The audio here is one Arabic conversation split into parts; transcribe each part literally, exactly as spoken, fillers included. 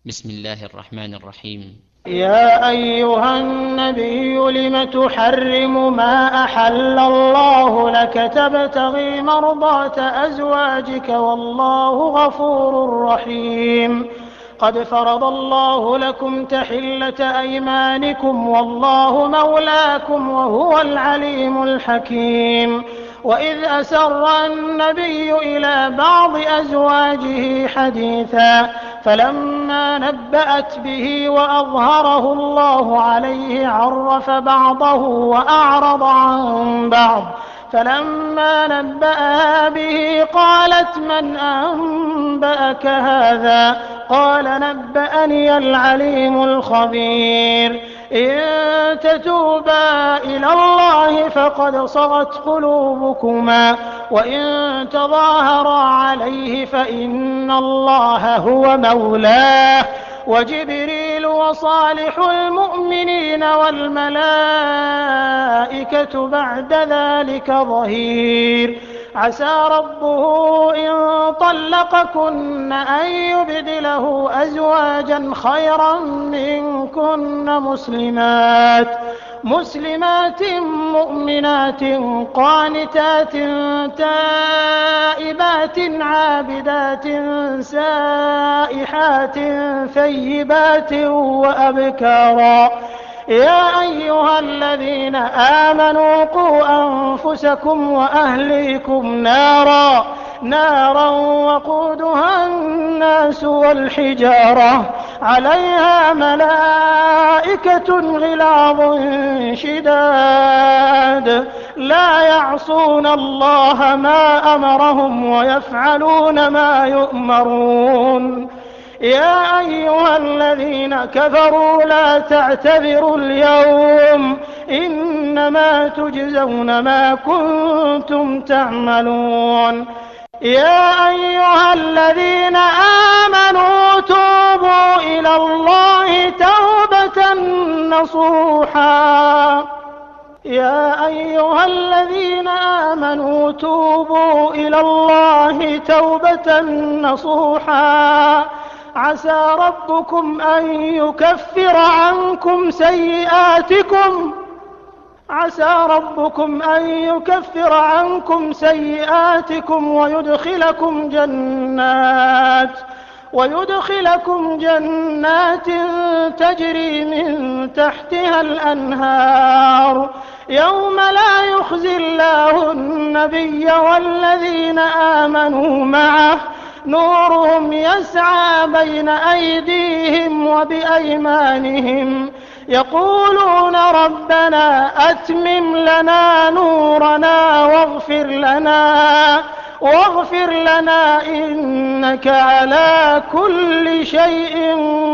بسم الله الرحمن الرحيم. يا أيها النبي لم تحرم ما أحل الله لك تبتغي مرضات أزواجك والله غفور رحيم. قد فرض الله لكم تحلة أيمانكم والله مولاكم وهو العليم الحكيم. وإذ أسر النبي إلى بعض أزواجه حديثا فلما نبأت به وأظهره الله عليه عرف بعضه وأعرض عن بعض فلما نبأها به قالت من أنبأك هذا قال نبأني العليم الخبير. إن تتوبا إلى الله فقد صغت قلوبكما وإن تظاهرا عليه فإن الله هو مولاه وجبريل وصالح المؤمنين والملائكة بعد ذلك ظهير. عسى ربه إن طلقكن أن يبدله أزواجا خيرا منكن مسلمات مسلمات مؤمنات قانتات تائبات عابدات سائحات ثيبات وأبكارا. يا أيها الذين آمنوا قوا أنفسكم وأهليكم نارا نارا وقودها الناس والحجارة عليها ملائكة غلاظ شداد لا يعصون الله ما أمرهم ويفعلون ما يؤمرون. يا أيها الذين كفروا لا تعتذروا اليوم إنما تجزون ما كنتم تعملون. يا أيها الذين آمنوا توبوا إلى الله توبة نصوحا يا أيها الذين آمنوا توبوا إلى الله توبة نصوحا عسى ربكم أن يكفر عنكم سيئاتكم عسى ربكم أن يكفر عنكم سيئاتكم ويدخلكم جنات ويدخلكم جنات تجري من تحتها الأنهار يوم لا يخزي الله النبي والذين آمنوا معه نورهم يسعى بين أيديهم وبأيمانهم يقولون ربنا أتمم لنا نورنا واغفر لنا واغفر لنا إنك على كل شيء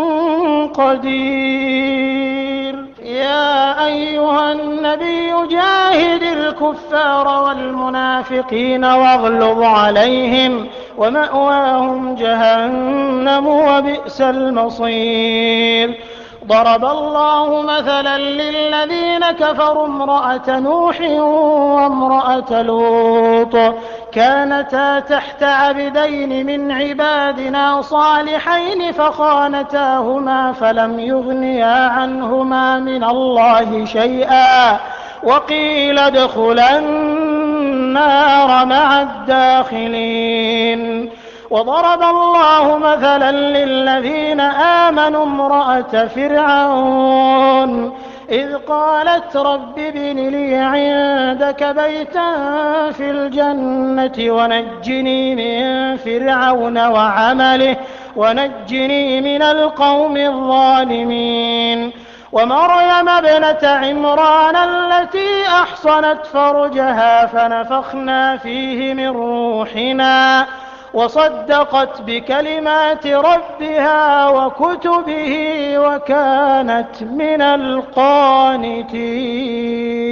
قدير. يا أيها النبي جاهد الكفار والمنافقين واغلظ عليهم ومأواهم جهنم وبئس المصير. ضرب الله مثلا للذين كفروا امرأة نوح وامرأة لوط كانتا تحت عبدين من عبادنا صالحين فخانتاهما فلم يغنيا عنهما من الله شيئا وقيل ادخلا النار مع الداخلين. وضرب الله مثلا للذين آمنوا امرأة فرعون إذ قالت رب ابن لي عندك بيتا في الجنة ونجني من فرعون وعمله ونجني من القوم الظالمين. ومريم ابنة عمران التي أحصنت فرجها فنفخنا فيه من روحنا وصدقت بكلمات ربها وكتبه وكانت من القانتين.